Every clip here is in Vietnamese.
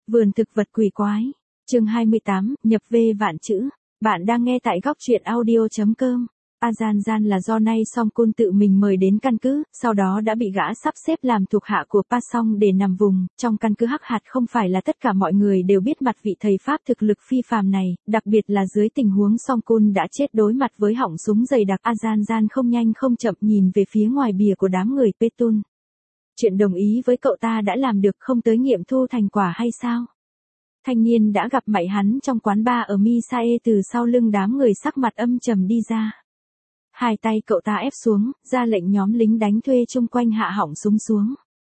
Vườn thực vật quỷ quái. Chương 28, nhập V vạn chữ. Bạn đang nghe tại góc truyện audio.com. Azan là do Nay Song Kun tự mình mời đến căn cứ, sau đó đã bị gã sắp xếp làm thuộc hạ của Pa Song để nằm vùng. Trong căn cứ Hắc Hạt không phải là tất cả mọi người đều biết mặt vị thầy Pháp thực lực phi phàm này, đặc biệt là dưới tình huống Song Kun đã chết đối mặt với họng súng dày đặc. Azan không nhanh không chậm nhìn về phía ngoài bìa của đám người Petun. Chuyện đồng ý với cậu ta đã làm được, không tới nghiệm thu thành quả hay sao? Thanh niên đã gặp mạy hắn trong quán bar ở Misae từ sau lưng đám người sắc mặt âm trầm đi ra. Hai tay cậu ta ép xuống, ra lệnh nhóm lính đánh thuê chung quanh hạ họng súng xuống.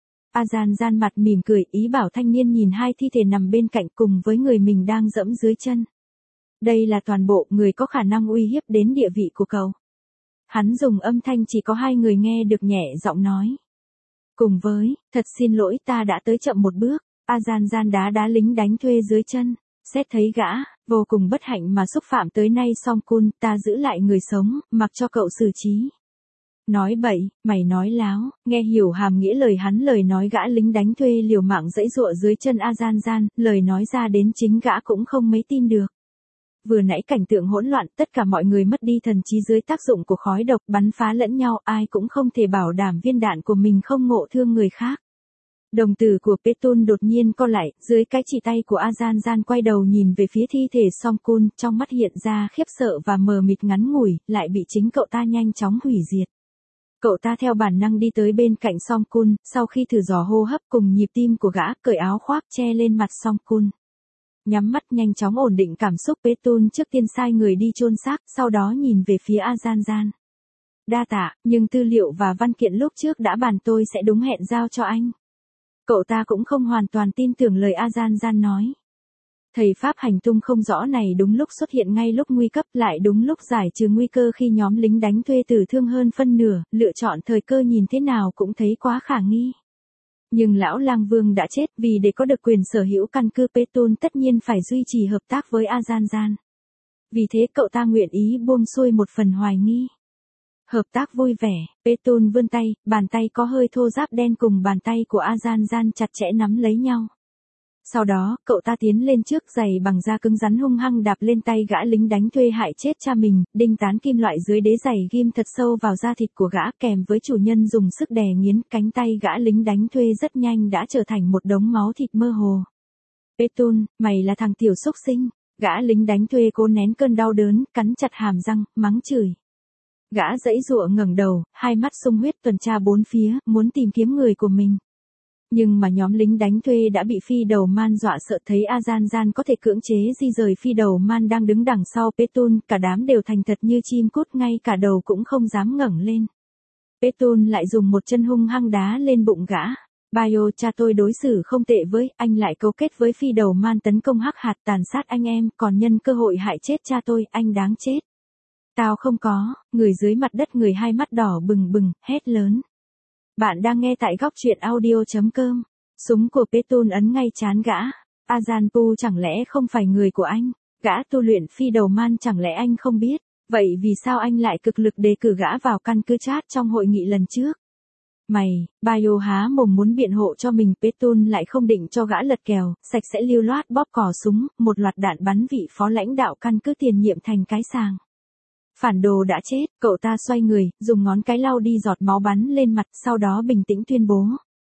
Azan mặt mỉm cười, ý bảo thanh niên nhìn hai thi thể nằm bên cạnh cùng với người mình đang dẫm dưới chân. Đây là toàn bộ người có khả năng uy hiếp đến địa vị của cậu. Hắn dùng âm thanh chỉ có hai người nghe được nhẹ giọng nói. Cùng với, thật xin lỗi ta đã tới chậm một bước. Azan đá lính đánh thuê dưới chân. Xét thấy gã, vô cùng bất hạnh mà xúc phạm tới Nay Song Kun, ta giữ lại người sống, mặc cho cậu xử trí. Nói bậy, mày nói láo, nghe hiểu hàm nghĩa lời hắn. Lời nói gã lính đánh thuê liều mạng giãy giụa dưới chân Azan, lời nói ra đến chính gã cũng không mấy tin được. Vừa nãy cảnh tượng hỗn loạn, tất cả mọi người mất đi thần trí dưới tác dụng của khói độc, bắn phá lẫn nhau, ai cũng không thể bảo đảm viên đạn của mình không ngộ thương người khác. Đồng tử của Petun đột nhiên co lại, dưới cái chỉ tay của Azan quay đầu nhìn về phía thi thể Song Kun, trong mắt hiện ra khiếp sợ và mờ mịt ngắn ngủi, lại bị chính cậu ta nhanh chóng hủy diệt. Cậu ta theo bản năng đi tới bên cạnh Song Kun, sau khi thử dò hô hấp cùng nhịp tim của gã, cởi áo khoác che lên mặt Song Kun. Nhắm mắt nhanh chóng ổn định cảm xúc, Petun trước tiên sai người đi chôn xác, sau đó nhìn về phía Azan. Đa tạ, nhưng tư liệu và văn kiện lúc trước đã bàn tôi sẽ đúng hẹn giao cho anh. Cậu ta cũng không hoàn toàn tin tưởng lời Azan nói. Thầy Pháp hành tung không rõ này đúng lúc xuất hiện ngay lúc nguy cấp, lại đúng lúc giải trừ nguy cơ khi nhóm lính đánh thuê tử thương hơn phân nửa, lựa chọn thời cơ nhìn thế nào cũng thấy quá khả nghi. Nhưng lão lang vương đã chết, vì để có được quyền sở hữu căn cứ Petun tất nhiên phải duy trì hợp tác với Azan. Vì thế cậu ta nguyện ý buông xuôi một phần hoài nghi. Hợp tác vui vẻ, Petun vươn tay, bàn tay có hơi thô ráp đen cùng bàn tay của Azan chặt chẽ nắm lấy nhau. Sau đó, cậu ta tiến lên trước, giày bằng da cứng rắn hung hăng đạp lên tay gã lính đánh thuê hại chết cha mình, đinh tán kim loại dưới đế giày ghim thật sâu vào da thịt của gã, kèm với chủ nhân dùng sức đè nghiến, cánh tay gã lính đánh thuê rất nhanh đã trở thành một đống máu thịt mơ hồ. Petun, mày là thằng tiểu xúc sinh. Gã lính đánh thuê cố nén cơn đau đớn, cắn chặt hàm răng, mắng chửi. Gã giãy giụa ngẩng đầu, hai mắt sung huyết tuần tra bốn phía, muốn tìm kiếm người của mình. Nhưng mà nhóm lính đánh thuê đã bị phi đầu man dọa sợ, thấy Azan có thể cưỡng chế di rời phi đầu man đang đứng đằng sau Petun, cả đám đều thành thật như chim cút, ngay cả đầu cũng không dám ngẩng lên. Petun lại dùng một chân hung hăng đá lên bụng gã. Bio, cha tôi đối xử không tệ với anh, lại cấu kết với phi đầu man tấn công Hắc Hạt, tàn sát anh em, còn nhân cơ hội hại chết cha tôi, anh đáng chết. Tao không có, người dưới mặt đất người hai mắt đỏ bừng bừng, hét lớn. Bạn đang nghe tại góc truyện audio.com. Súng của Petun ấn ngay trán gã. Azanpu chẳng lẽ không phải người của anh? Gã tu luyện phi đầu man chẳng lẽ anh không biết? Vậy vì sao anh lại cực lực đề cử gã vào căn cứ chat trong hội nghị lần trước? Mày, Bio há mồm muốn biện hộ cho mình, Petun lại không định cho gã lật kèo, sạch sẽ lưu loát bóp cò súng, một loạt đạn bắn vị phó lãnh đạo căn cứ tiền nhiệm thành cái sàng. Phản đồ đã chết, cậu ta xoay người, dùng ngón cái lau đi giọt máu bắn lên mặt, sau đó bình tĩnh tuyên bố.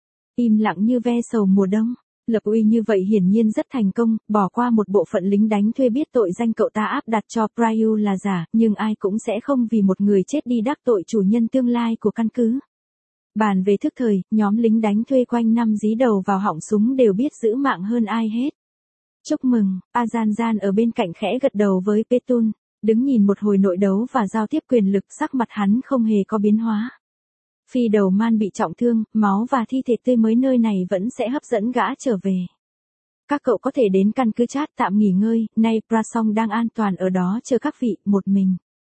Im lặng như ve sầu mùa đông, lập uy như vậy hiển nhiên rất thành công, bỏ qua một bộ phận lính đánh thuê biết tội danh cậu ta áp đặt cho Pryu là giả, nhưng ai cũng sẽ không vì một người chết đi đắc tội chủ nhân tương lai của căn cứ. Bàn về thức thời, nhóm lính đánh thuê quanh năm dí đầu vào họng súng đều biết giữ mạng hơn ai hết. Chúc mừng, Azan ở bên cạnh khẽ gật đầu với Petun. Đứng nhìn một hồi nội đấu và giao tiếp quyền lực, sắc mặt hắn không hề có biến hóa. Phi đầu man bị trọng thương, máu và thi thể tươi mới nơi này vẫn sẽ hấp dẫn gã trở về. Các cậu có thể đến căn cứ chat tạm nghỉ ngơi, nay Prasong đang an toàn ở đó chờ các vị, một mình.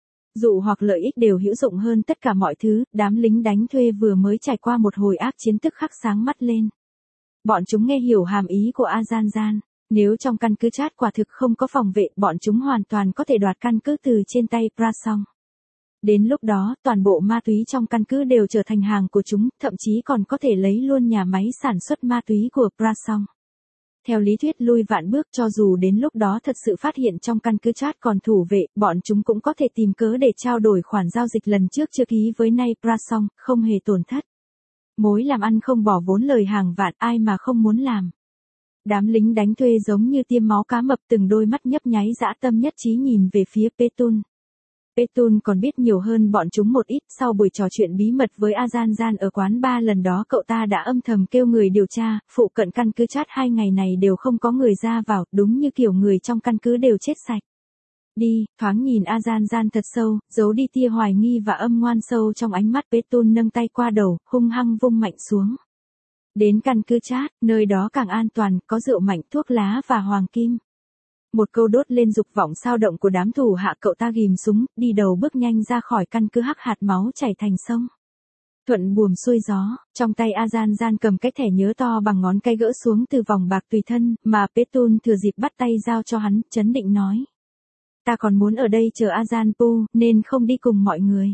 Dụ hoặc lợi ích đều hữu dụng hơn tất cả mọi thứ, đám lính đánh thuê vừa mới trải qua một hồi ác chiến tức khắc sáng mắt lên. Bọn chúng nghe hiểu hàm ý của Azan. Nếu trong căn cứ chat quả thực không có phòng vệ, bọn chúng hoàn toàn có thể đoạt căn cứ từ trên tay Prasong. Đến lúc đó, toàn bộ ma túy trong căn cứ đều trở thành hàng của chúng, thậm chí còn có thể lấy luôn nhà máy sản xuất ma túy của Prasong. Theo lý thuyết lui vạn bước, cho dù đến lúc đó thật sự phát hiện trong căn cứ chat còn thủ vệ, bọn chúng cũng có thể tìm cớ để trao đổi khoản giao dịch lần trước chưa ký với Nay Prasong, không hề tổn thất. Mối làm ăn không bỏ vốn lời hàng vạn, ai mà không muốn làm. Đám lính đánh thuê giống như tiêm máu cá mập, từng đôi mắt nhấp nháy dã tâm nhất trí nhìn về phía Petun. Petun còn biết nhiều hơn bọn chúng một ít. Sau buổi trò chuyện bí mật với Azanjan ở quán bar lần đó, cậu ta đã âm thầm kêu người điều tra. Phụ cận căn cứ chat 2 ngày này đều không có người ra vào, đúng như kiểu người trong căn cứ đều chết sạch. Đi, thoáng nhìn Azanjan thật sâu, giấu đi tia hoài nghi và âm ngoan sâu trong ánh mắt. Petun nâng tay qua đầu, hung hăng vung mạnh xuống. Đến căn cứ chat, nơi đó càng an toàn, có rượu mạnh, thuốc lá và hoàng kim. Một câu đốt lên dục vọng sao động của đám thủ hạ, cậu ta ghim súng, đi đầu bước nhanh ra khỏi căn cứ, hắc hạt máu chảy thành sông. Thuận buồm xuôi gió, trong tay Azanjan cầm cái thẻ nhớ to bằng ngón cái gỡ xuống từ vòng bạc tùy thân, mà Petun thừa dịp bắt tay giao cho hắn, chấn định nói. Ta còn muốn ở đây chờ Azanpu, nên không đi cùng mọi người.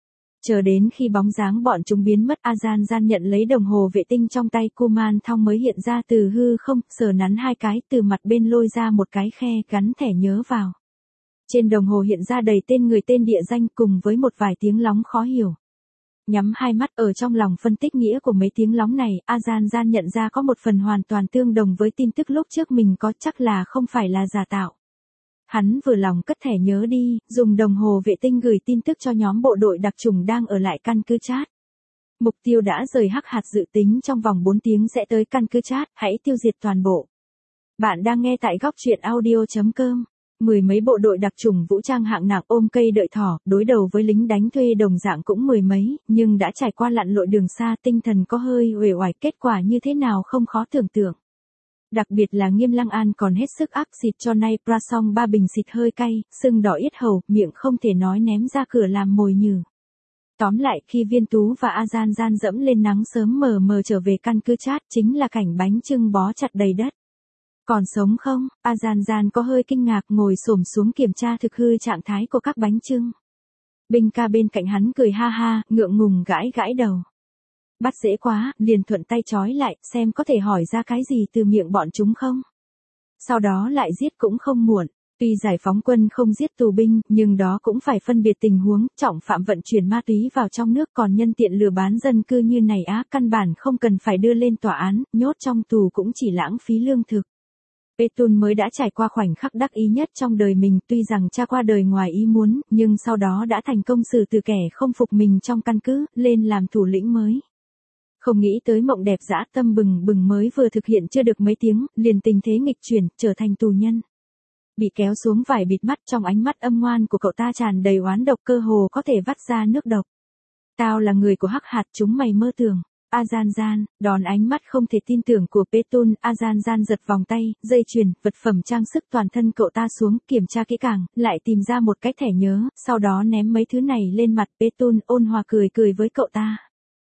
Chờ đến khi bóng dáng bọn chúng biến mất, Azanjan nhận lấy đồng hồ vệ tinh trong tay. Kuman Thong mới hiện ra từ hư không, sờ nắn 2 cái, từ mặt bên lôi ra một cái khe, gắn thẻ nhớ vào. Trên đồng hồ hiện ra đầy tên người, tên địa danh cùng với một vài tiếng lóng khó hiểu. Nhắm 2 mắt, ở trong lòng phân tích nghĩa của mấy tiếng lóng này, Azanjan nhận ra có một phần hoàn toàn tương đồng với tin tức lúc trước mình có, chắc là không phải là giả tạo. Hắn vừa lòng cất thẻ nhớ đi, dùng đồng hồ vệ tinh gửi tin tức cho nhóm bộ đội đặc chủng đang ở lại căn cứ chat. Mục tiêu đã rời hắc hạt, dự tính trong vòng 4 tiếng sẽ tới căn cứ chat, hãy tiêu diệt toàn bộ. Bạn đang nghe tại góc truyện audio.com. Mười mấy bộ đội đặc chủng vũ trang hạng nặng ôm cây đợi thỏ, đối đầu với lính đánh thuê đồng dạng cũng mười mấy, nhưng đã trải qua lặn lội đường xa, tinh thần có hơi uể oải, kết quả như thế nào không khó tưởng tượng. Đặc biệt là Nghiêm Lăng An còn hết sức áp xịt cho Nay Prasong 3 bình xịt hơi cay, sưng đỏ yết hầu, miệng không thể nói ném ra cửa làm mồi nhử. Tóm lại, khi Viên Tú và Azanjan dẫm lên nắng sớm mờ mờ trở về căn cứ chat, chính là cảnh bánh chưng bó chặt đầy đất. Còn sống không? Azanjan có hơi kinh ngạc, ngồi xổm xuống kiểm tra thực hư trạng thái của các bánh chưng. Binh ca bên cạnh hắn cười ha ha, ngượng ngùng gãi gãi đầu. Bắt dễ quá, liền thuận tay trói lại, xem có thể hỏi ra cái gì từ miệng bọn chúng không. Sau đó lại giết cũng không muộn. Tuy giải phóng quân không giết tù binh, nhưng đó cũng phải phân biệt tình huống, trọng phạm vận chuyển ma túy vào trong nước, còn nhân tiện lừa bán dân cư như này á, căn bản không cần phải đưa lên tòa án, nhốt trong tù cũng chỉ lãng phí lương thực. Petun mới đã trải qua khoảnh khắc đắc ý nhất trong đời mình, tuy rằng cha qua đời ngoài ý muốn, nhưng sau đó đã thành công xử từ kẻ không phục mình trong căn cứ, lên làm thủ lĩnh mới. Không nghĩ tới mộng đẹp dã tâm bừng bừng mới vừa thực hiện chưa được mấy tiếng, liền tình thế nghịch chuyển, trở thành tù nhân. Bị kéo xuống vải bịt mắt, trong ánh mắt âm ngoan của cậu ta tràn đầy oán độc, cơ hồ có thể vắt ra nước độc. Tao là người của hắc hạt, chúng mày mơ tưởng. Azanjan, đón ánh mắt không thể tin tưởng của Petun, Azanjan giật vòng tay, dây chuyền, vật phẩm trang sức toàn thân cậu ta xuống, kiểm tra kỹ càng, lại tìm ra một cái thẻ nhớ, sau đó ném mấy thứ này lên mặt. Petun ôn hòa cười cười với cậu ta.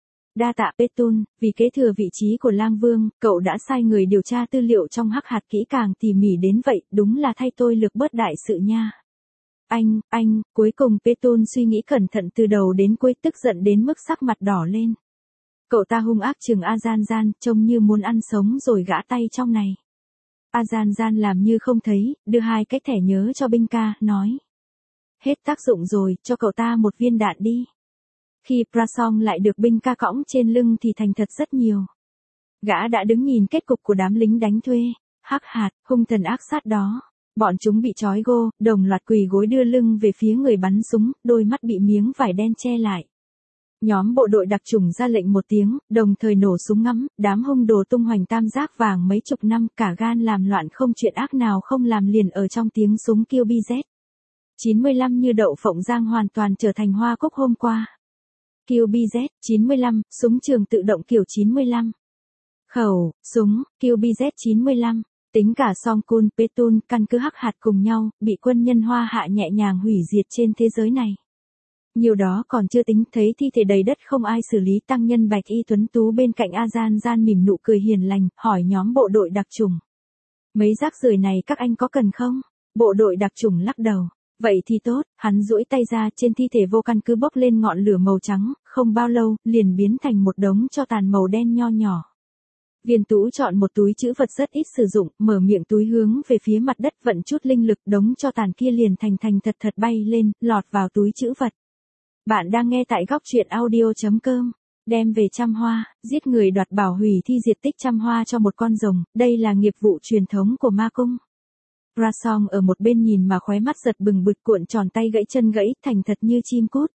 Đa tạ Petun, vì kế thừa vị trí của Lang Vương, cậu đã sai người điều tra tư liệu trong hắc hạt kỹ càng tỉ mỉ đến vậy, đúng là thay tôi lược bớt đại sự nha. Anh, cuối cùng Petun suy nghĩ cẩn thận từ đầu đến cuối, tức giận đến mức sắc mặt đỏ lên. Cậu ta hung ác trừng Azanjan, trông như muốn ăn sống rồi gã tay trong này. Azanjan làm như không thấy, đưa 2 cái thẻ nhớ cho binh ca, nói. Hết tác dụng rồi, cho cậu ta một viên đạn đi. Khi Prasong lại được binh ca cõng trên lưng thì thành thật rất nhiều. Gã đã đứng nhìn kết cục của đám lính đánh thuê, hắc hạt, hung thần ác sát đó. Bọn chúng bị trói gô, đồng loạt quỳ gối đưa lưng về phía người bắn súng, đôi mắt bị miếng vải đen che lại. Nhóm bộ đội đặc chủng ra lệnh một tiếng, đồng thời nổ súng ngắm, đám hung đồ tung hoành tam giác vàng mấy chục năm, cả gan làm loạn không chuyện ác nào không làm, liền ở trong tiếng súng kêu BZ. 95 như đậu phộng rang hoàn toàn trở thành hoa cúc hôm qua. Kill BZ, 95, súng trường tự động kiểu 95. Khẩu, súng, Kill BZ 95. Tính cả Songkun, Petun, căn cứ hắc hạt cùng nhau, bị quân nhân Hoa Hạ nhẹ nhàng hủy diệt trên thế giới này. Nhiều đó còn chưa tính, thấy thi thể đầy đất không ai xử lý, tăng nhân bạch y tuấn tú bên cạnh Azanjan mỉm nụ cười hiền lành, hỏi nhóm bộ đội đặc chủng. Mấy rác rưởi này các anh có cần không? Bộ đội đặc chủng lắc đầu. Vậy thì tốt, hắn duỗi tay ra, trên thi thể vô căn cứ bốc lên ngọn lửa màu trắng, không bao lâu, liền biến thành một đống tro tàn màu đen nho nhỏ. Viên Tú chọn một túi trữ vật rất ít sử dụng, mở miệng túi hướng về phía mặt đất vận chút linh lực, đống cho tàn kia liền thành thật bay lên, lọt vào túi trữ vật. Bạn đang nghe tại góc truyện audio.com. Đem về trăm hoa, giết người đoạt bảo, hủy thi diệt tích trăm hoa cho một con rồng, đây là nghiệp vụ truyền thống của ma cung. Rasong ở một bên nhìn mà khóe mắt giật bừng bực, cuộn tròn tay gãy chân gãy, thành thật như chim cút.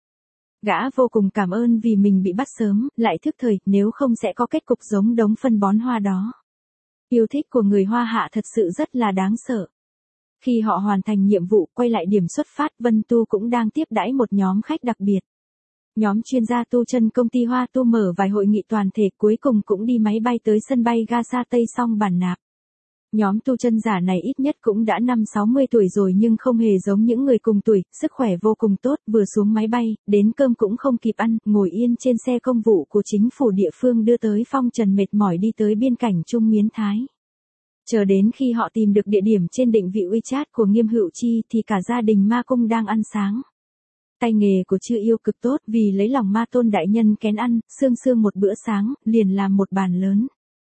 Gã vô cùng cảm ơn vì mình bị bắt sớm, lại thức thời, nếu không sẽ có kết cục giống đống phân bón hoa đó. Yêu thích của người Hoa Hạ thật sự rất là đáng sợ. Khi họ hoàn thành nhiệm vụ, quay lại điểm xuất phát, Vân Tu cũng đang tiếp đãi một nhóm khách đặc biệt. Nhóm chuyên gia tu chân công ty Hoa Tu mở vài hội nghị toàn thể, cuối cùng cũng đi máy bay tới sân bay ga Sa Tây xong bản nạp. Nhóm tu chân giả này ít nhất cũng đã 5-60 tuổi rồi nhưng không hề giống những người cùng tuổi, sức khỏe vô cùng tốt, vừa xuống máy bay, đến cơm cũng không kịp ăn, ngồi yên trên xe công vụ của chính phủ địa phương đưa tới phong trần mệt mỏi đi tới biên cảnh Trung Miến Thái. Chờ đến khi họ tìm được địa điểm trên định vị WeChat của Nghiêm Hữu Chi thì cả gia đình ma cung đang ăn sáng. Tay nghề của Chư Yêu cực tốt, vì lấy lòng ma tôn đại nhân kén ăn, sương một bữa sáng, liền làm một bàn lớn.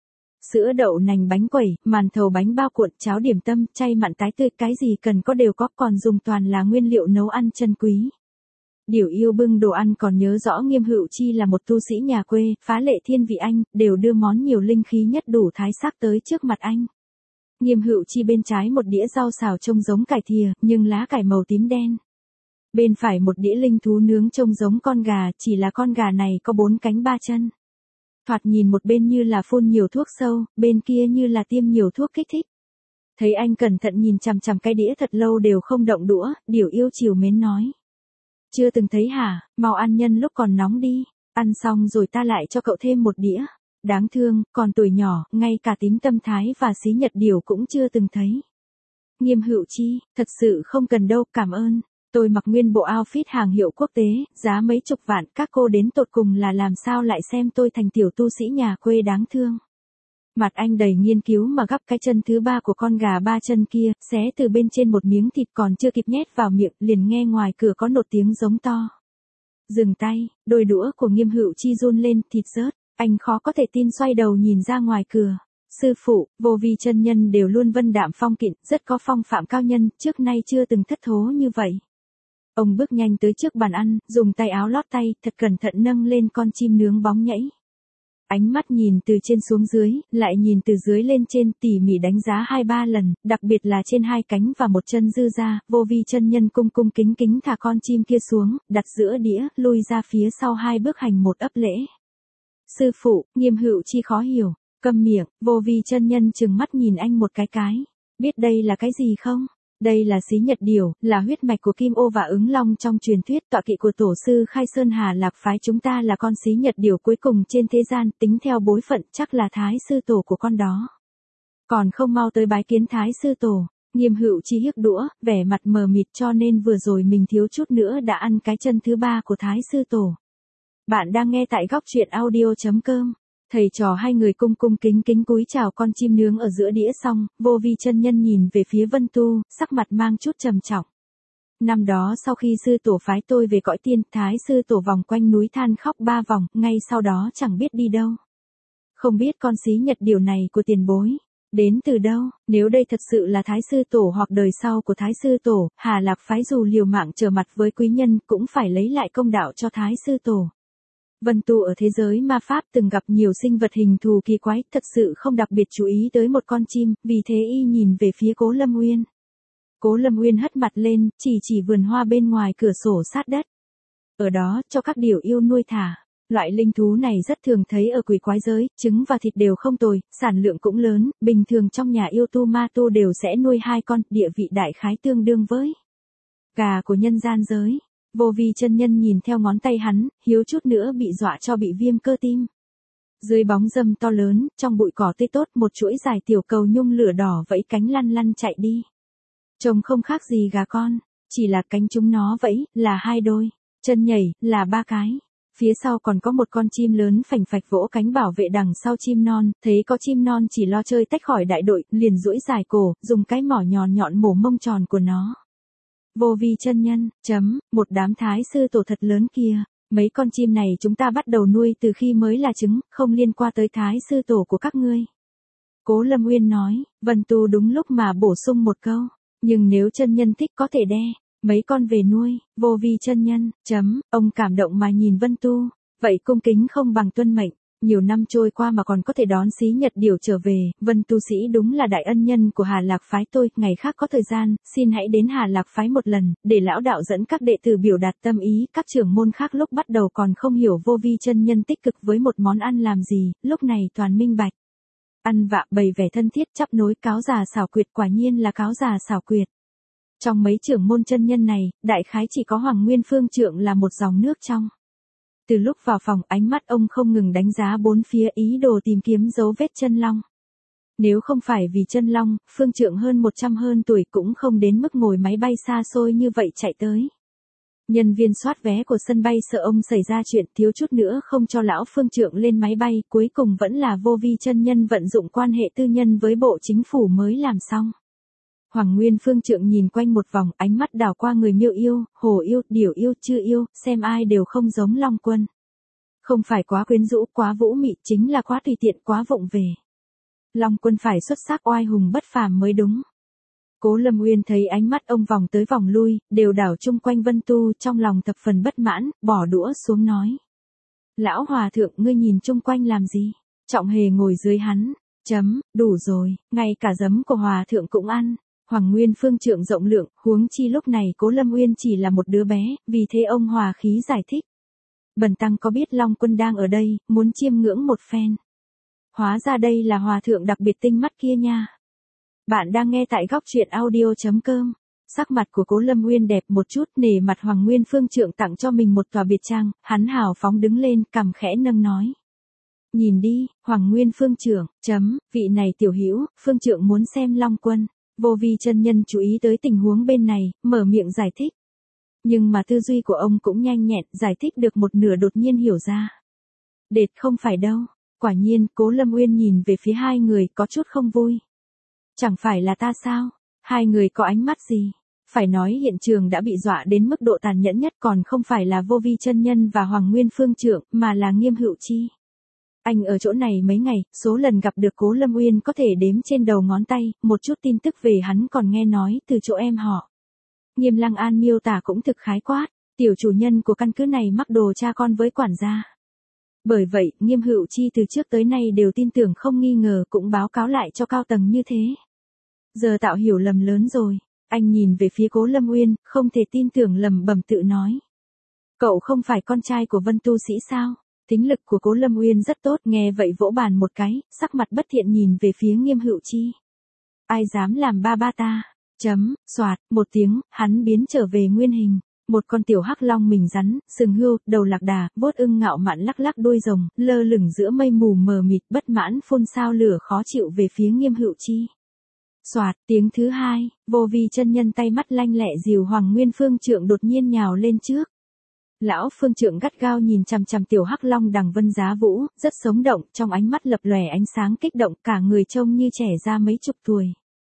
Sữa đậu nành bánh quẩy, màn thầu bánh bao cuộn, cháo điểm tâm, chay mặn tái tươi, cái gì cần có đều có, còn dùng toàn là nguyên liệu nấu ăn chân quý. Điểu Yêu bưng đồ ăn còn nhớ rõ Nghiêm Hữu Chi là một tu sĩ nhà quê, phá lệ thiên vị anh, đều đưa món nhiều linh khí nhất đủ thái sắc tới trước mặt anh. Nghiêm Hữu Chi bên trái một đĩa rau xào trông giống cải thìa, nhưng lá cải màu tím đen. Bên phải một đĩa linh thú nướng trông giống con gà, chỉ là con gà này có 4 cánh 3 chân. Thoạt nhìn một bên như là phun nhiều thuốc sâu, bên kia như là tiêm nhiều thuốc kích thích. Thấy anh cẩn thận nhìn chằm chằm cái đĩa thật lâu đều không động đũa, Điểu Yêu trìu mến nói. Chưa từng thấy hả, mau ăn nhân lúc còn nóng đi, ăn xong rồi ta lại cho cậu thêm một đĩa. Đáng thương, còn tuổi nhỏ, ngay cả Tím Tâm Thái và Xí Nhật Điểu cũng chưa từng thấy. Nghiêm Hữu Chi, thật sự không cần đâu, cảm ơn. Tôi mặc nguyên bộ outfit hàng hiệu quốc tế, giá mấy chục vạn, các cô đến tột cùng là làm sao lại xem tôi thành tiểu tu sĩ nhà quê đáng thương. Mặt anh đầy nghiên cứu mà gắp cái chân thứ 3 của con gà 3 chân kia, xé từ bên trên một miếng thịt còn chưa kịp nhét vào miệng, liền nghe ngoài cửa có một tiếng giống to. Dừng tay, đôi đũa của Nghiêm Hữu Chi run lên, thịt rớt, anh khó có thể tin xoay đầu nhìn ra ngoài cửa. Sư phụ, Vô Vi chân nhân đều luôn vân đạm phong kịnh, rất có phong phạm cao nhân, trước nay chưa từng thất thố như vậy. Ông bước nhanh tới trước bàn ăn, dùng tay áo lót tay, thật cẩn thận nâng lên con chim nướng bóng nhảy. Ánh mắt nhìn từ trên xuống dưới, lại nhìn từ dưới lên trên, tỉ mỉ đánh giá 2-3 lần, đặc biệt là trên 2 cánh và một chân dư ra, Vô Vi chân nhân cung kính thả con chim kia xuống, đặt giữa đĩa, lui ra phía sau 2 bước hành một ấp lễ. Sư phụ, Nghiêm Hữu Chi khó hiểu, câm miệng, Vô Vi chân nhân trừng mắt nhìn anh một cái. Biết đây là cái gì không? Đây là Xí Nhật Điểu, là huyết mạch của Kim Ô và Ứng Long trong truyền thuyết, tọa kỵ của tổ sư Khai Sơn Hà Lạc phái chúng ta là con Xí Nhật Điểu cuối cùng trên thế gian, tính theo bối phận chắc là Thái sư tổ của con đó. Còn không mau tới bái kiến Thái sư tổ. Nghiêm Hữu Chi hiếc đũa, vẻ mặt mờ mịt, cho nên vừa rồi mình thiếu chút nữa đã ăn cái chân thứ 3 của Thái sư tổ. Bạn đang nghe tại góc truyện audio.com. Thầy trò hai người cung kính cúi chào con chim nướng ở giữa đĩa xong, Vô Vi chân nhân nhìn về phía Vân Tu, sắc mặt mang chút trầm trọng. Năm đó sau khi sư tổ phái tôi về cõi tiên, Thái sư tổ vòng quanh núi than khóc 3 vòng, ngay sau đó chẳng biết đi đâu. Không biết con Xí Nhật Điểu này của tiền bối đến từ đâu, nếu đây thật sự là Thái sư tổ hoặc đời sau của Thái sư tổ, Hà Lạc phái dù liều mạng trở mặt với quý nhân cũng phải lấy lại công đạo cho Thái sư tổ. Vân Tu ở thế giới ma pháp từng gặp nhiều sinh vật hình thù kỳ quái, thật sự không đặc biệt chú ý tới một con chim, vì thế y nhìn về phía Cố Lâm Uyên. Cố Lâm Uyên hất mặt lên, chỉ vườn hoa bên ngoài cửa sổ sát đất. Ở đó, cho các điểu yêu nuôi thả. Loại linh thú này rất thường thấy ở quỷ quái giới, trứng và thịt đều không tồi, sản lượng cũng lớn, bình thường trong nhà yêu tu ma tu đều sẽ nuôi 2 con, địa vị đại khái tương đương với gà của nhân gian giới. Vô Vi chân nhân nhìn theo ngón tay hắn, hiếu chút nữa bị dọa cho bị viêm cơ tim. Dưới bóng râm to lớn, trong bụi cỏ tươi tốt, một chuỗi dài tiểu cầu nhung lửa đỏ vẫy cánh lăn chạy đi. Trông không khác gì gà con, chỉ là cánh chúng nó vẫy, là 2 đôi, chân nhảy, là 3 cái. Phía sau còn có một con chim lớn phành phạch vỗ cánh bảo vệ đằng sau chim non, thấy có chim non chỉ lo chơi tách khỏi đại đội, liền duỗi dài cổ, dùng cái mỏ nhọn mổ mông tròn của nó. Vô Vi chân nhân, một đám Thái sư tổ thật lớn kia, mấy con chim này chúng ta bắt đầu nuôi từ khi mới là trứng, không liên quan tới Thái sư tổ của các ngươi. Cố Lâm Nguyên nói, Vân Tu đúng lúc mà bổ sung một câu, nhưng nếu chân nhân thích có thể đe mấy con về nuôi, vô vi chân nhân, ông cảm động mà nhìn Vân Tu, vậy cung kính không bằng tuân mệnh. Nhiều năm trôi qua mà còn có thể đón Xí Nhật Điểu trở về, Vân Tu Sĩ đúng là đại ân nhân của Hà Lạc Phái tôi, ngày khác có thời gian, xin hãy đến Hà Lạc Phái một lần, để lão đạo dẫn các đệ tử biểu đạt tâm ý, các trưởng môn khác lúc bắt đầu còn không hiểu vô vi chân nhân tích cực với một món ăn làm gì, lúc này toàn minh bạch. Ăn vạ bày vẻ thân thiết chắp nối cáo già xảo quyệt, quả nhiên là cáo già xảo quyệt. Trong mấy trưởng môn chân nhân này, đại khái chỉ có Hoàng Nguyên Phương Trượng là một dòng nước trong. Từ lúc vào phòng, ánh mắt ông không ngừng đánh giá bốn phía, ý đồ tìm kiếm dấu vết chân long. Nếu không phải vì chân long, Phương Trượng hơn 100 hơn tuổi cũng không đến mức ngồi máy bay xa xôi như vậy chạy tới. Nhân viên soát vé của sân bay sợ ông xảy ra chuyện, thiếu chút nữa không cho lão Phương Trượng lên máy bay, cuối cùng vẫn là vô vi chân nhân vận dụng quan hệ tư nhân với bộ chính phủ mới làm xong. Hoàng Nguyên Phương Trượng nhìn quanh một vòng, ánh mắt đảo qua người miêu yêu, hổ yêu, điểu yêu, chư yêu, xem ai đều không giống Long Quân. Không phải quá quyến rũ, quá vũ mị, chính là quá tùy tiện, quá vụng về. Long Quân phải xuất sắc oai hùng bất phàm mới đúng. Cố Lâm Nguyên thấy ánh mắt ông vòng tới vòng lui, đều đảo chung quanh Vân Tu, trong lòng thập phần bất mãn, bỏ đũa xuống nói. Lão Hòa Thượng, ngươi nhìn chung quanh làm gì? Trọng Hề ngồi dưới hắn, đủ rồi, ngay cả giấm của Hòa Thượng cũng ăn. Hoàng Nguyên Phương Trượng rộng lượng, huống chi lúc này Cố Lâm Nguyên chỉ là một đứa bé, vì thế ông hòa khí giải thích. Bần tăng có biết Long Quân đang ở đây, muốn chiêm ngưỡng một phen. Hóa ra đây là Hòa Thượng đặc biệt tinh mắt kia nha. Bạn đang nghe tại góc truyện audio.com. Sắc mặt của Cố Lâm Nguyên đẹp một chút, nể mặt Hoàng Nguyên Phương Trượng tặng cho mình một tòa biệt trang, hắn hào phóng đứng lên, cằm khẽ nâng nói. Nhìn đi, Hoàng Nguyên Phương Trượng, vị này tiểu hữu, Phương Trượng muốn xem Long Quân. Vô vi chân nhân chú ý tới tình huống bên này, mở miệng giải thích. Nhưng mà tư duy của ông cũng nhanh nhẹn, giải thích được một nửa đột nhiên hiểu ra. Đệt không phải đâu. Quả nhiên, Cố Lâm Nguyên nhìn về phía hai người, có chút không vui. Chẳng phải là ta sao? Hai người có ánh mắt gì? Phải nói hiện trường đã bị dọa đến mức độ tàn nhẫn nhất, còn không phải là vô vi chân nhân và Hoàng Nguyên Phương Trượng, mà là Nghiêm Hữu Chi. Anh ở chỗ này mấy ngày, số lần gặp được Cố Lâm Nguyên có thể đếm trên đầu ngón tay, một chút tin tức về hắn còn nghe nói từ chỗ em họ. Nghiêm Lăng An miêu tả cũng thực khái quát, tiểu chủ nhân của căn cứ này mắc đồ cha con với quản gia. Bởi vậy, Nghiêm Hữu Chi từ trước tới nay đều tin tưởng không nghi ngờ, cũng báo cáo lại cho cao tầng như thế. Giờ tạo hiểu lầm lớn rồi, anh nhìn về phía Cố Lâm Nguyên, không thể tin tưởng lẩm bẩm tự nói. Cậu không phải con trai của Vân Tu Sĩ sao? Tính lực của Cố Lâm Nguyên rất tốt, nghe vậy vỗ bàn một cái, sắc mặt bất thiện nhìn về phía Nghiêm Hữu Chi. Ai dám làm ba ba ta? Soạt, một tiếng, hắn biến trở về nguyên hình. Một con tiểu hắc long mình rắn, sừng hươu, đầu lạc đà, bốt ưng ngạo mạn lắc lắc đuôi rồng, lơ lửng giữa mây mù mờ mịt, bất mãn phun sao lửa khó chịu về phía Nghiêm Hữu Chi. Soạt, tiếng thứ hai, vô vi chân nhân tay mắt lanh lẹ dìu Hoàng Nguyên Phương Trượng đột nhiên nhào lên trước. Lão Phương Trượng gắt gao nhìn chằm chằm tiểu hắc long đằng vân giá vũ, rất sống động, trong ánh mắt lập lòe ánh sáng kích động, cả người trông như trẻ ra mấy chục tuổi.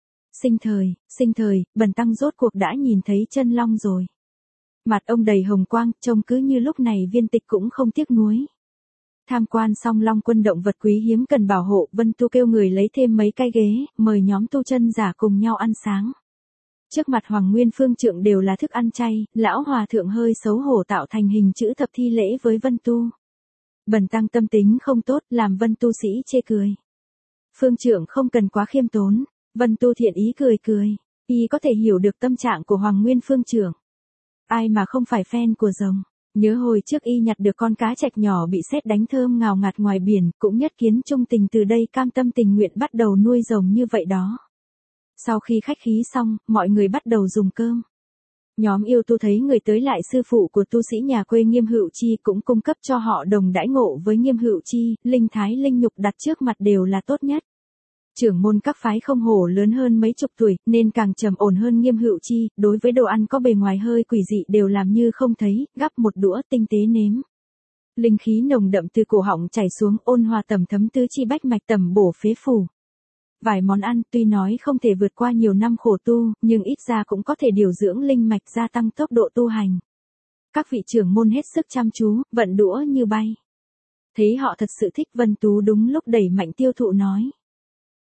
Sinh thời, bần tăng rốt cuộc đã nhìn thấy chân long rồi. Mặt ông đầy hồng quang, trông cứ như lúc này Viên Tịch cũng không tiếc nuối. Tham quan xong Long Quân động vật quý hiếm cần bảo hộ, Vân Tu kêu người lấy thêm mấy cái ghế, mời nhóm tu chân giả cùng nhau ăn sáng. Trước mặt Hoàng Nguyên Phương Trượng đều là thức ăn chay, lão hòa thượng hơi xấu hổ tạo thành hình chữ thập thi lễ với Vân Tu. Bần tăng tâm tính không tốt, làm Vân Tu sĩ chê cười. Phương Trượng không cần quá khiêm tốn, Vân Tu thiện ý cười, y có thể hiểu được tâm trạng của Hoàng Nguyên Phương Trượng. Ai mà không phải fan của rồng. Nhớ hồi trước y nhặt được con cá trạch nhỏ bị sét đánh thơm ngào ngạt ngoài biển, cũng nhất kiến trung tình, từ đây cam tâm tình nguyện bắt đầu nuôi rồng như vậy đó. Sau khi khách khí xong, mọi người bắt đầu dùng cơm. Nhóm yêu tu thấy người tới lại sư phụ của tu sĩ nhà quê Nghiêm Hữu Chi, cũng cung cấp cho họ đồng đãi ngộ với Nghiêm Hữu Chi, linh thái linh nhục đặt trước mặt đều là tốt nhất. Trưởng môn các phái không hổ lớn hơn mấy chục tuổi, nên càng trầm ổn hơn Nghiêm Hữu Chi, đối với đồ ăn có bề ngoài hơi quỷ dị đều làm như không thấy, gắp một đũa tinh tế nếm. Linh khí nồng đậm từ cổ họng chảy xuống, ôn hòa tẩm thấm tứ chi bách mạch, tẩm bổ phế phủ. Vài món ăn tuy nói không thể vượt qua nhiều năm khổ tu, nhưng ít ra cũng có thể điều dưỡng linh mạch, gia tăng tốc độ tu hành. Các vị trưởng môn hết sức chăm chú, vận đũa như bay. Thấy họ thật sự thích, Vân Tú đúng lúc đẩy mạnh tiêu thụ nói.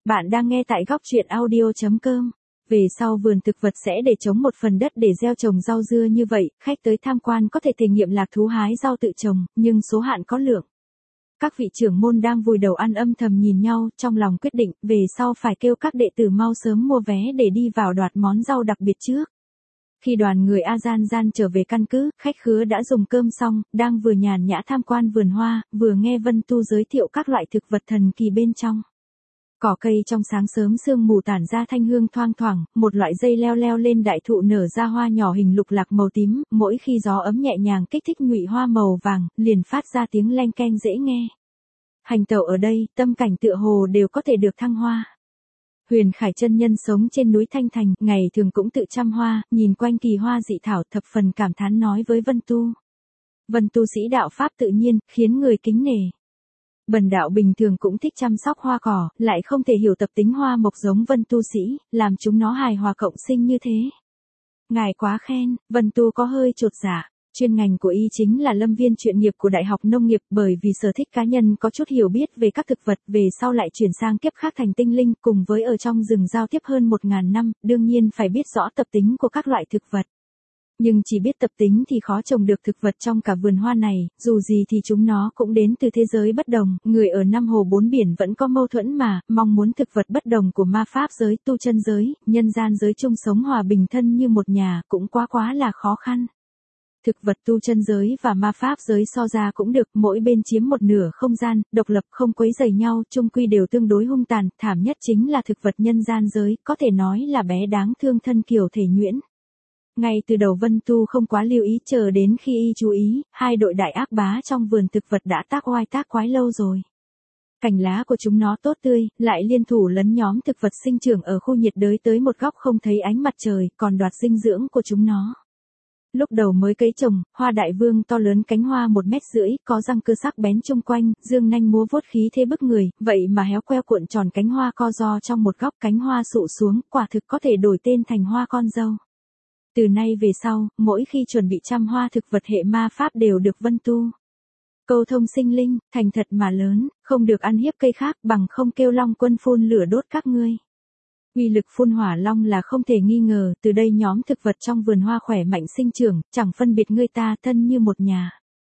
Bạn đang nghe tại góc truyện audio.com. Về sau vườn thực vật sẽ để trống một phần đất để gieo trồng rau dưa như vậy, khách tới tham quan có thể thể nghiệm lạc thú hái rau tự trồng, nhưng số hạn có lượng. Các vị trưởng môn đang vùi đầu ăn âm thầm nhìn nhau, trong lòng quyết định, về sau phải kêu các đệ tử mau sớm mua vé để đi vào đoạt món rau đặc biệt trước. Khi đoàn người Azan trở về căn cứ, khách khứa đã dùng cơm xong, đang vừa nhàn nhã tham quan vườn hoa, vừa nghe Vân Tu giới thiệu các loại thực vật thần kỳ bên trong. Cỏ cây trong sáng sớm sương mù tản ra thanh hương thoang thoảng, một loại dây leo leo lên đại thụ nở ra hoa nhỏ hình lục lạc màu tím, mỗi khi gió ấm nhẹ nhàng kích thích nhụy hoa màu vàng, liền phát ra tiếng leng keng dễ nghe. Hành tẩu ở đây, tâm cảnh tựa hồ đều có thể được thăng hoa. Huyền Khải chân nhân sống trên núi Thanh Thành, ngày thường cũng tự chăm hoa, nhìn quanh kỳ hoa dị thảo thập phần cảm thán nói với Vân Tu. Vân Tu sĩ đạo pháp tự nhiên, khiến người kính nể. Bần đạo bình thường cũng thích chăm sóc hoa cỏ, lại không thể hiểu tập tính hoa mộc giống Vân Tu sĩ, làm chúng nó hài hòa cộng sinh như thế. Ngài quá khen, Vân Tu có hơi chột dạ. Chuyên ngành của y chính là lâm viên chuyên nghiệp của Đại học Nông nghiệp, bởi vì sở thích cá nhân có chút hiểu biết về các thực vật, về sau lại chuyển sang kiếp khác thành tinh linh, cùng với ở trong rừng giao tiếp hơn 1000 năm, đương nhiên phải biết rõ tập tính của các loại thực vật. Nhưng chỉ biết tập tính thì khó trồng được thực vật trong cả vườn hoa này, dù gì thì chúng nó cũng đến từ thế giới bất đồng, người ở năm hồ bốn biển vẫn có mâu thuẫn mà, mong muốn thực vật bất đồng của ma pháp giới, tu chân giới, nhân gian giới chung sống hòa bình thân như một nhà, cũng quá là khó khăn. Thực vật tu chân giới và ma pháp giới so ra cũng được, mỗi bên chiếm một nửa không gian, độc lập không quấy rầy nhau, chung quy đều tương đối hung tàn, thảm nhất chính là thực vật nhân gian giới, có thể nói là bé đáng thương thân kiều thể nhuyễn. Ngay từ đầu Vân Tu không quá lưu ý, chờ đến khi y chú ý, hai đội đại ác bá trong vườn thực vật đã tác oai tác quái lâu rồi. Cành lá của chúng nó tốt tươi, lại liên thủ lấn nhóm thực vật sinh trưởng ở khu nhiệt đới tới một góc không thấy ánh mặt trời, còn đoạt dinh dưỡng của chúng nó. Lúc đầu mới cấy trồng, hoa đại vương to lớn cánh hoa 1,5 mét, có răng cưa sắc bén chung quanh, dương nanh múa vuốt khí thế bức người, vậy mà héo queo cuộn tròn cánh hoa co ro trong một góc, cánh hoa sụ xuống, quả thực có thể đổi tên thành hoa con dâu. Từ nay về sau, mỗi khi chuẩn bị chăm hoa thực vật hệ ma pháp đều được Vân Tu câu thông sinh linh, thành thật mà lớn, không được ăn hiếp cây khác, bằng không kêu Long Quân phun lửa đốt các ngươi. Uy lực phun hỏa long là không thể nghi ngờ, từ đây nhóm thực vật trong vườn hoa khỏe mạnh sinh trưởng, chẳng phân biệt người ta, thân như một nhà.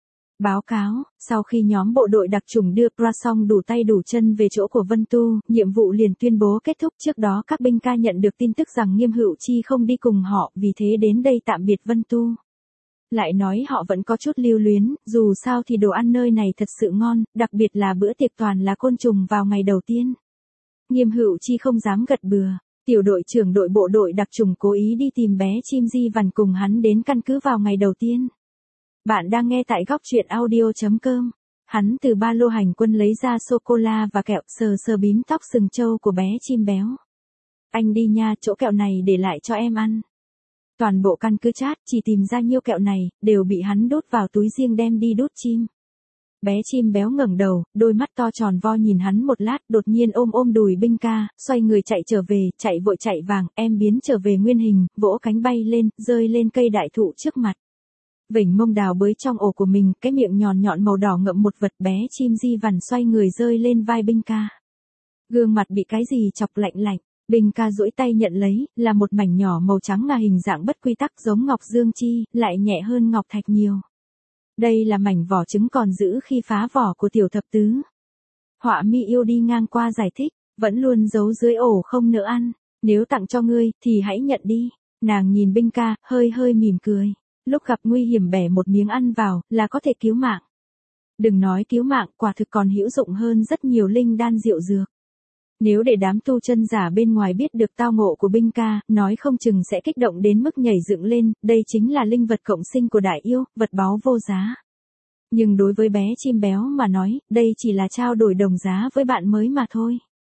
Báo cáo, sau khi nhóm bộ đội đặc chủng đưa Prasong đủ tay đủ chân về chỗ của Vân Tu, nhiệm vụ liền tuyên bố kết thúc. Trước đó các binh ca nhận được tin tức rằng Nghiêm Hữu Chi không đi cùng họ, vì thế đến đây tạm biệt Vân Tu. Lại nói họ vẫn có chút lưu luyến, dù sao thì đồ ăn nơi này thật sự ngon, đặc biệt là bữa tiệc toàn là côn trùng vào ngày đầu tiên. Nghiêm Hữu Chi không dám gật bừa, tiểu đội trưởng đội bộ đội đặc chủng cố ý đi tìm bé chim di vằn cùng hắn đến căn cứ vào ngày đầu tiên. Bạn đang nghe tại góc truyện audio.com. Hắn từ ba lô hành quân lấy ra sô-cô-la và kẹo, sờ bím tóc sừng trâu của bé chim béo. Anh đi nha, chỗ kẹo này để lại cho em ăn. Toàn bộ căn cứ chát, chỉ tìm ra nhiêu kẹo này, đều bị hắn đút vào túi riêng đem đi đút chim. Bé chim béo ngẩng đầu, đôi mắt to tròn vo nhìn hắn một lát, đột nhiên ôm đùi binh ca, xoay người chạy trở về, chạy vội chạy vàng, em biến trở về nguyên hình, vỗ cánh bay lên, rơi lên cây đại thụ trước mặt. Vểnh mông đào bới trong ổ của mình, cái miệng nhọn màu đỏ ngậm một vật, bé chim di vằn xoay người rơi lên vai binh ca. Gương mặt bị cái gì chọc lạnh. Binh ca duỗi tay nhận lấy, là một mảnh nhỏ màu trắng mà hình dạng bất quy tắc giống ngọc dương chi, lại nhẹ hơn ngọc thạch nhiều. Đây là mảnh vỏ trứng còn giữ khi phá vỏ của tiểu thập tứ. Họa mi yêu đi ngang qua giải thích, vẫn luôn giấu dưới ổ không nỡ ăn, nếu tặng cho ngươi, thì hãy nhận đi. Nàng nhìn binh ca, hơi mỉm cười. Lúc gặp nguy hiểm bẻ một miếng ăn vào, là có thể cứu mạng. Đừng nói cứu mạng, quả thực còn hữu dụng hơn rất nhiều linh đan diệu dược. Nếu để đám tu chân giả bên ngoài biết được tao ngộ của binh ca, nói không chừng sẽ kích động đến mức nhảy dựng lên, đây chính là linh vật cộng sinh của đại yêu, vật báu vô giá. Nhưng đối với bé chim béo mà nói, đây chỉ là trao đổi đồng giá với bạn mới mà thôi.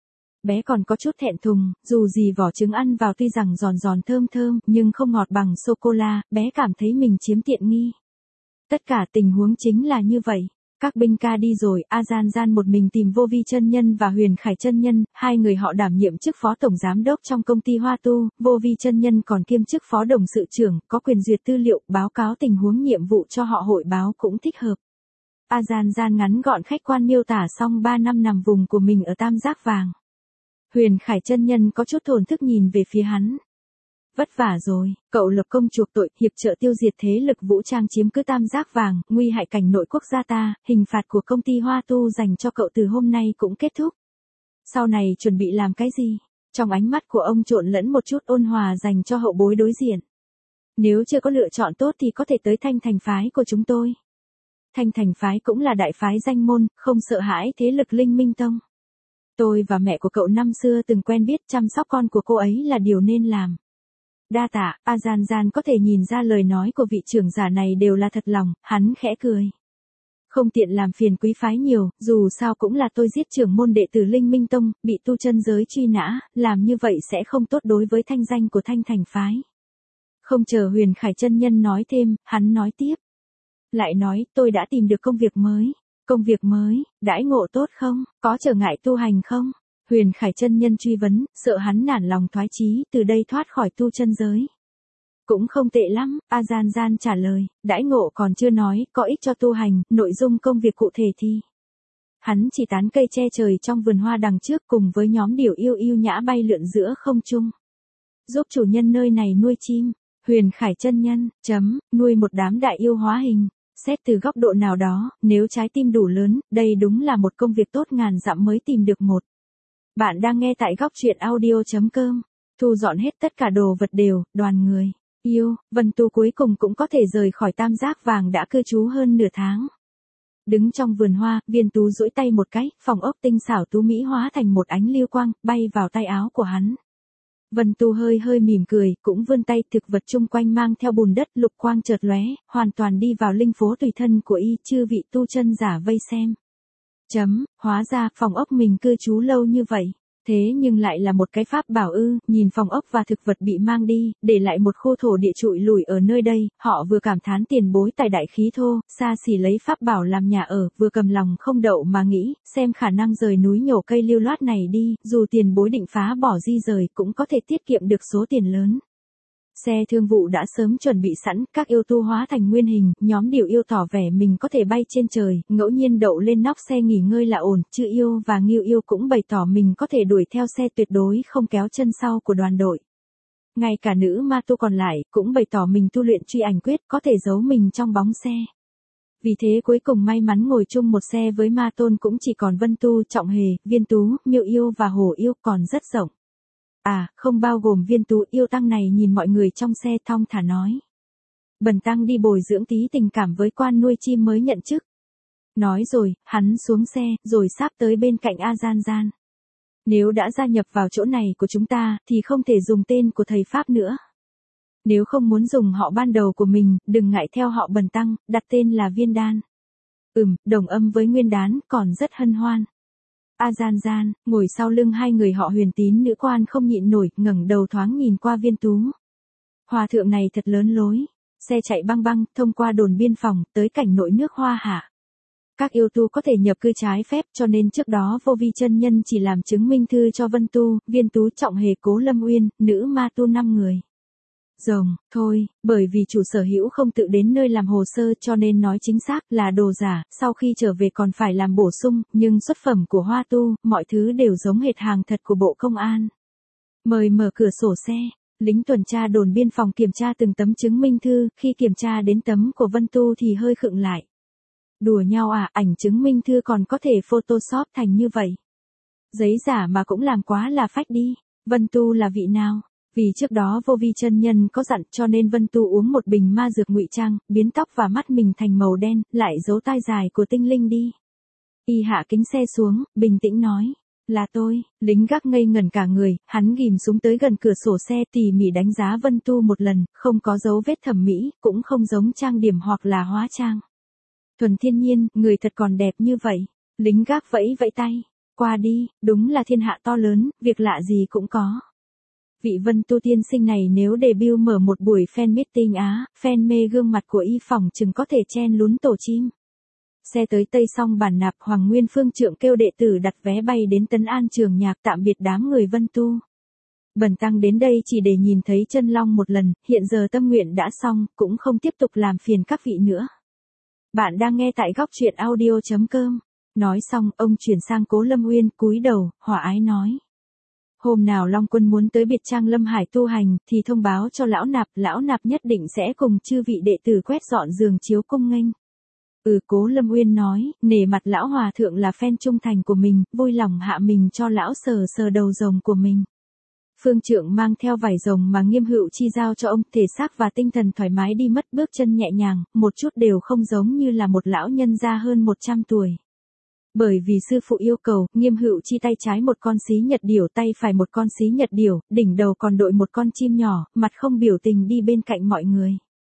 Bé còn có chút thẹn thùng, dù gì vỏ trứng ăn vào tuy rằng giòn thơm, nhưng không ngọt bằng sô-cô-la, bé cảm thấy mình chiếm tiện nghi. Tất cả tình huống chính là như vậy. Các binh ca đi rồi, Azan một mình tìm Vô Vi chân nhân và Huyền Khải chân nhân, hai người họ đảm nhiệm chức phó tổng giám đốc trong công ty Hoa Tu, Vô Vi chân nhân còn kiêm chức phó đồng sự trưởng, có quyền duyệt tư liệu, báo cáo tình huống nhiệm vụ cho họ hội báo cũng thích hợp. Azan ngắn gọn khách quan miêu tả xong 3 năm nằm vùng của mình ở Tam Giác Vàng. Huyền Khải chân nhân có chút thổn thức nhìn về phía hắn. Vất vả rồi, cậu lập công chuộc tội, hiệp trợ tiêu diệt thế lực vũ trang chiếm cứ Tam Giác Vàng, nguy hại cảnh nội quốc gia ta, hình phạt của công ty Hoa Tu dành cho cậu từ hôm nay cũng kết thúc. Sau này chuẩn bị làm cái gì? Trong ánh mắt của ông trộn lẫn một chút ôn hòa dành cho hậu bối đối diện. Nếu chưa có lựa chọn tốt thì có thể tới Thanh Thành phái của chúng tôi. Thanh Thành phái cũng là đại phái danh môn, không sợ hãi thế lực Linh Minh Tông. Tôi và mẹ của cậu năm xưa từng quen biết, chăm sóc con của cô ấy là điều nên làm. Đa tạ. A Gian Gian có thể nhìn ra lời nói của vị trưởng giả này đều là thật lòng, hắn khẽ cười. Không tiện làm phiền quý phái nhiều, dù sao cũng là tôi giết trưởng môn đệ tử Linh Minh Tông, bị tu chân giới truy nã, làm như vậy sẽ không tốt đối với thanh danh của Thanh Thành phái. Không chờ Huyền Khải chân nhân nói thêm, hắn nói tiếp. Lại nói, tôi đã tìm được công việc mới. Công việc mới, đãi ngộ tốt không, có trở ngại tu hành không? Huyền Khải chân nhân truy vấn, sợ hắn nản lòng thoái chí, từ đây thoát khỏi tu chân giới. Cũng không tệ lắm, A Gian Gian trả lời, đãi ngộ còn chưa nói, có ích cho tu hành, nội dung công việc cụ thể thì. Hắn chỉ tán cây che trời trong vườn hoa đằng trước cùng với nhóm điểu yêu yêu nhã bay lượn giữa không trung. Giúp chủ nhân nơi này nuôi chim, Huyền Khải chân nhân, nuôi một đám đại yêu hóa hình. Xét từ góc độ nào đó, nếu trái tim đủ lớn, đây đúng là một công việc tốt ngàn dặm mới tìm được một. Bạn đang nghe tại góc truyện audio.com. Thu dọn hết tất cả đồ vật đều, đoàn người. Yêu, Vân Tu cuối cùng cũng có thể rời khỏi Tam Giác Vàng đã cư trú hơn nửa tháng. Đứng trong vườn hoa, Viên Tú duỗi tay một cái, phòng ốc tinh xảo tú mỹ hóa thành một ánh lưu quang, bay vào tay áo của hắn. Vân Tu hơi hơi mỉm cười, cũng vươn tay, thực vật chung quanh mang theo bùn đất, lục quang chợt lóe, hoàn toàn đi vào linh phố tùy thân của y, chư vị tu chân giả vây xem. Hóa ra, phòng ốc mình cư trú lâu như vậy. Thế nhưng lại là một cái pháp bảo ư, nhìn phòng ốc và thực vật bị mang đi, để lại một khu thổ địa trụi lủi ở nơi đây, họ vừa cảm thán tiền bối tài đại khí thô, xa xỉ lấy pháp bảo làm nhà ở, vừa cầm lòng không đậu mà nghĩ, xem khả năng rời núi nhổ cây lưu loát này đi, dù tiền bối định phá bỏ di rời cũng có thể tiết kiệm được số tiền lớn. Xe thương vụ đã sớm chuẩn bị sẵn, các yêu tu hóa thành nguyên hình, nhóm điểu yêu tỏ vẻ mình có thể bay trên trời, ngẫu nhiên đậu lên nóc xe nghỉ ngơi là ổn, chư yêu và ngưu yêu cũng bày tỏ mình có thể đuổi theo xe tuyệt đối không kéo chân sau của đoàn đội. Ngay cả nữ ma tu còn lại, cũng bày tỏ mình tu luyện truy ảnh quyết, có thể giấu mình trong bóng xe. Vì thế cuối cùng may mắn ngồi chung một xe với ma tôn cũng chỉ còn Vân Tu, Trọng Hề, Viên Tú, Miêu yêu và Hổ yêu, còn rất rộng. À, không bao gồm Viên Tú. Yêu tăng này nhìn mọi người trong xe thong thả nói. Bần tăng đi bồi dưỡng tí tình cảm với quan nuôi chim mới nhận chức. Nói rồi, hắn xuống xe, rồi sáp tới bên cạnh A Gian Gian. Nếu đã gia nhập vào chỗ này của chúng ta, thì không thể dùng tên của thầy Pháp nữa. Nếu không muốn dùng họ ban đầu của mình, đừng ngại theo họ bần tăng, đặt tên là Viên Đan. Đồng âm với Nguyên Đán, còn rất hân hoan. A Gian Gian, ngồi sau lưng hai người họ Huyền Tín nữ quan không nhịn nổi, ngẩng đầu thoáng nhìn qua Viên Tú. Hòa thượng này thật lớn lối. Xe chạy băng băng, thông qua đồn biên phòng, tới cảnh nội nước Hoa Hạ. Các yêu tu có thể nhập cư trái phép, cho nên trước đó Vô Vi chân nhân chỉ làm chứng minh thư cho Vân Tu, Viên Tú, Trọng Hề, Cố Lâm Uyên, nữ ma tu 5 người. Thôi, bởi vì chủ sở hữu không tự đến nơi làm hồ sơ cho nên nói chính xác là đồ giả, sau khi trở về còn phải làm bổ sung, nhưng xuất phẩm của Hoa Tu, mọi thứ đều giống hệt hàng thật của Bộ Công an. Mời mở cửa sổ xe, lính tuần tra đồn biên phòng kiểm tra từng tấm chứng minh thư, khi kiểm tra đến tấm của Vân Tu thì hơi khựng lại. Đùa nhau à, ảnh chứng minh thư còn có thể photoshop thành như vậy. Giấy giả mà cũng làm quá là phách đi. Vân Tu là vị nào? Vì trước đó Vô Vi chân nhân có dặn cho nên Vân Tu uống một bình ma dược ngụy trang, biến tóc và mắt mình thành màu đen, lại giấu tai dài của tinh linh đi. Y hạ kính xe xuống, bình tĩnh nói. Là tôi. Lính gác ngây ngẩn cả người, hắn ghim súng tới gần cửa sổ xe tỉ mỉ đánh giá Vân Tu một lần, không có dấu vết thẩm mỹ, cũng không giống trang điểm hoặc là hóa trang. Thuần thiên nhiên, người thật còn đẹp như vậy. Lính gác vẫy vẫy tay. Qua đi, đúng là thiên hạ to lớn, việc lạ gì cũng có. Vị Vân Tu tiên sinh này nếu debut mở một buổi fan meeting fan mê gương mặt của y phỏng chừng có thể chen lún tổ chim. Xe tới Tây Song Bản Nạp, Hoàng Nguyên Phương Trượng kêu đệ tử đặt vé bay đến Tân An Trường Nhạc tạm biệt đám người Vân Tu. Bần tăng đến đây chỉ để nhìn thấy chân long một lần, hiện giờ tâm nguyện đã xong, cũng không tiếp tục làm phiền các vị nữa. Bạn đang nghe tại góc truyện audio.com. Nói xong, ông chuyển sang Cố Lâm Uyên, cúi đầu, hòa ái nói. Hôm nào Long Quân muốn tới Biệt Trang Lâm Hải tu hành, thì thông báo cho lão nạp nhất định sẽ cùng chư vị đệ tử quét dọn giường chiếu cung nghênh. Cố Lâm Uyên nói, nể mặt lão hòa thượng là fan trung thành của mình, vui lòng hạ mình cho lão sờ sờ đầu rồng của mình. Phương Trượng mang theo vải rồng mà Nghiêm Hữu Chi giao cho ông, thể xác và tinh thần thoải mái đi mất, bước chân nhẹ nhàng, một chút đều không giống như là một lão nhân gia hơn 100 tuổi. Bởi vì sư phụ yêu cầu, Nghiêm Hữu Chi tay trái một con xí nhật điểu, tay phải một con xí nhật điểu, đỉnh đầu còn đội một con chim nhỏ, mặt không biểu tình đi bên cạnh mọi người.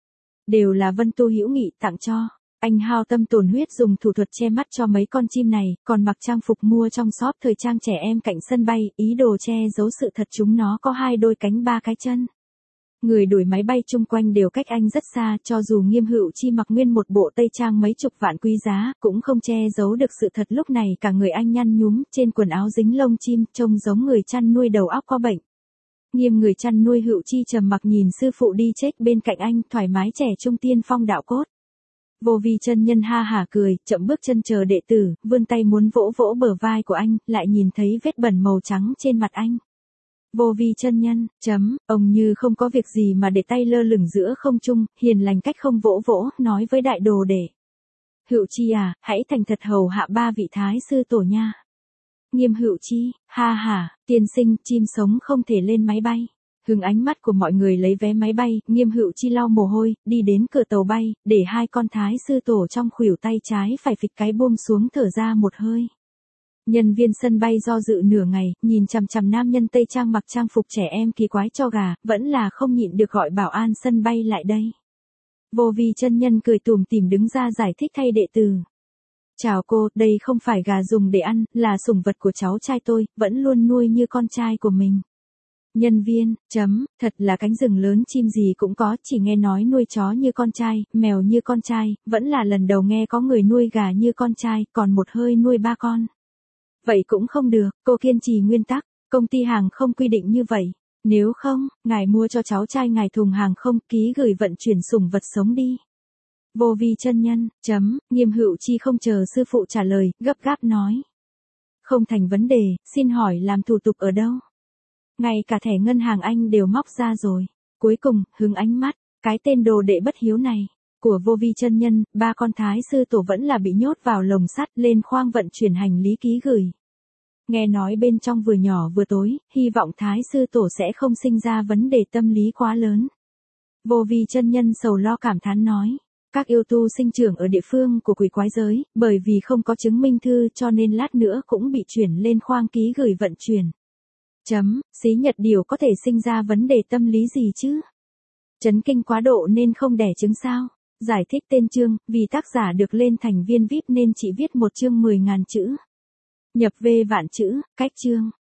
Đều là Vân Tu hữu nghị tặng cho. Anh hao tâm tổn huyết dùng thủ thuật che mắt cho mấy con chim này, còn mặc trang phục mua trong shop thời trang trẻ em cạnh sân bay, ý đồ che giấu sự thật chúng nó có 2 đôi cánh 3 cái chân. Người đuổi máy bay chung quanh đều cách anh rất xa, cho dù Nghiêm Hữu Chi mặc nguyên một bộ tây trang mấy chục vạn quý giá, cũng không che giấu được sự thật lúc này cả người anh nhăn nhúm, trên quần áo dính lông chim, trông giống người chăn nuôi đầu óc có bệnh. Nghiêm người chăn nuôi Hữu Chi trầm mặc nhìn sư phụ đi chết bên cạnh anh, thoải mái trẻ trung tiên phong đạo cốt. Vô Vi chân nhân ha hả cười, chậm bước chân chờ đệ tử, vươn tay muốn vỗ vỗ bờ vai của anh, lại nhìn thấy vết bẩn màu trắng trên mặt anh. Vô Vi chân nhân, ông như không có việc gì mà để tay lơ lửng giữa không trung, hiền lành cách không vỗ vỗ, nói với đại đồ đệ. Hữu Chi à, hãy thành thật hầu hạ 3 vị thái sư tổ nha. Nghiêm Hữu Chi, ha hả, tiên sinh, chim sống không thể lên máy bay. Hướng ánh mắt của mọi người lấy vé máy bay, Nghiêm Hữu Chi lau mồ hôi, đi đến cửa tàu bay, để 2 con thái sư tổ trong khuỷu tay trái phải phịch cái buông xuống thở ra một hơi. Nhân viên sân bay do dự nửa ngày, nhìn chằm chằm nam nhân Tây Trang mặc trang phục trẻ em kỳ quái cho gà, vẫn là không nhịn được gọi bảo an sân bay lại đây. Vô Vi chân nhân cười tủm tỉm đứng ra giải thích thay đệ tử. Chào cô, đây không phải gà dùng để ăn, là sủng vật của cháu trai tôi, vẫn luôn nuôi như con trai của mình. Nhân viên, thật là cánh rừng lớn chim gì cũng có, chỉ nghe nói nuôi chó như con trai, mèo như con trai, vẫn là lần đầu nghe có người nuôi gà như con trai, còn một hơi nuôi 3 con. Vậy cũng không được, cô kiên trì nguyên tắc, công ty hàng không quy định như vậy. Nếu không, ngài mua cho cháu trai ngài thùng hàng không, ký gửi vận chuyển sủng vật sống đi. Vô Vi chân nhân, Nghiêm Hữu Chi không chờ sư phụ trả lời, gấp gáp nói. Không thành vấn đề, xin hỏi làm thủ tục ở đâu? Ngay cả thẻ ngân hàng anh đều móc ra rồi. Cuối cùng, hướng ánh mắt, cái tên đồ đệ bất hiếu này, của Vô Vi chân nhân, 3 con thái sư tổ vẫn là bị nhốt vào lồng sắt lên khoang vận chuyển hành lý ký gửi. Nghe nói bên trong vừa nhỏ vừa tối, hy vọng thái sư tổ sẽ không sinh ra vấn đề tâm lý quá lớn. Vô Vi chân nhân sầu lo cảm thán nói. Các yêu tu sinh trưởng ở địa phương của quỷ quái giới, bởi vì không có chứng minh thư cho nên lát nữa cũng bị chuyển lên khoang ký gửi vận chuyển. Xí nhật điểu có thể sinh ra vấn đề tâm lý gì chứ? Chấn kinh quá độ nên không đẻ trứng sao? Giải thích tên chương, vì tác giả được lên thành viên VIP nên chỉ viết một chương 10.000 chữ. Nhập V vạn chữ, cách chương.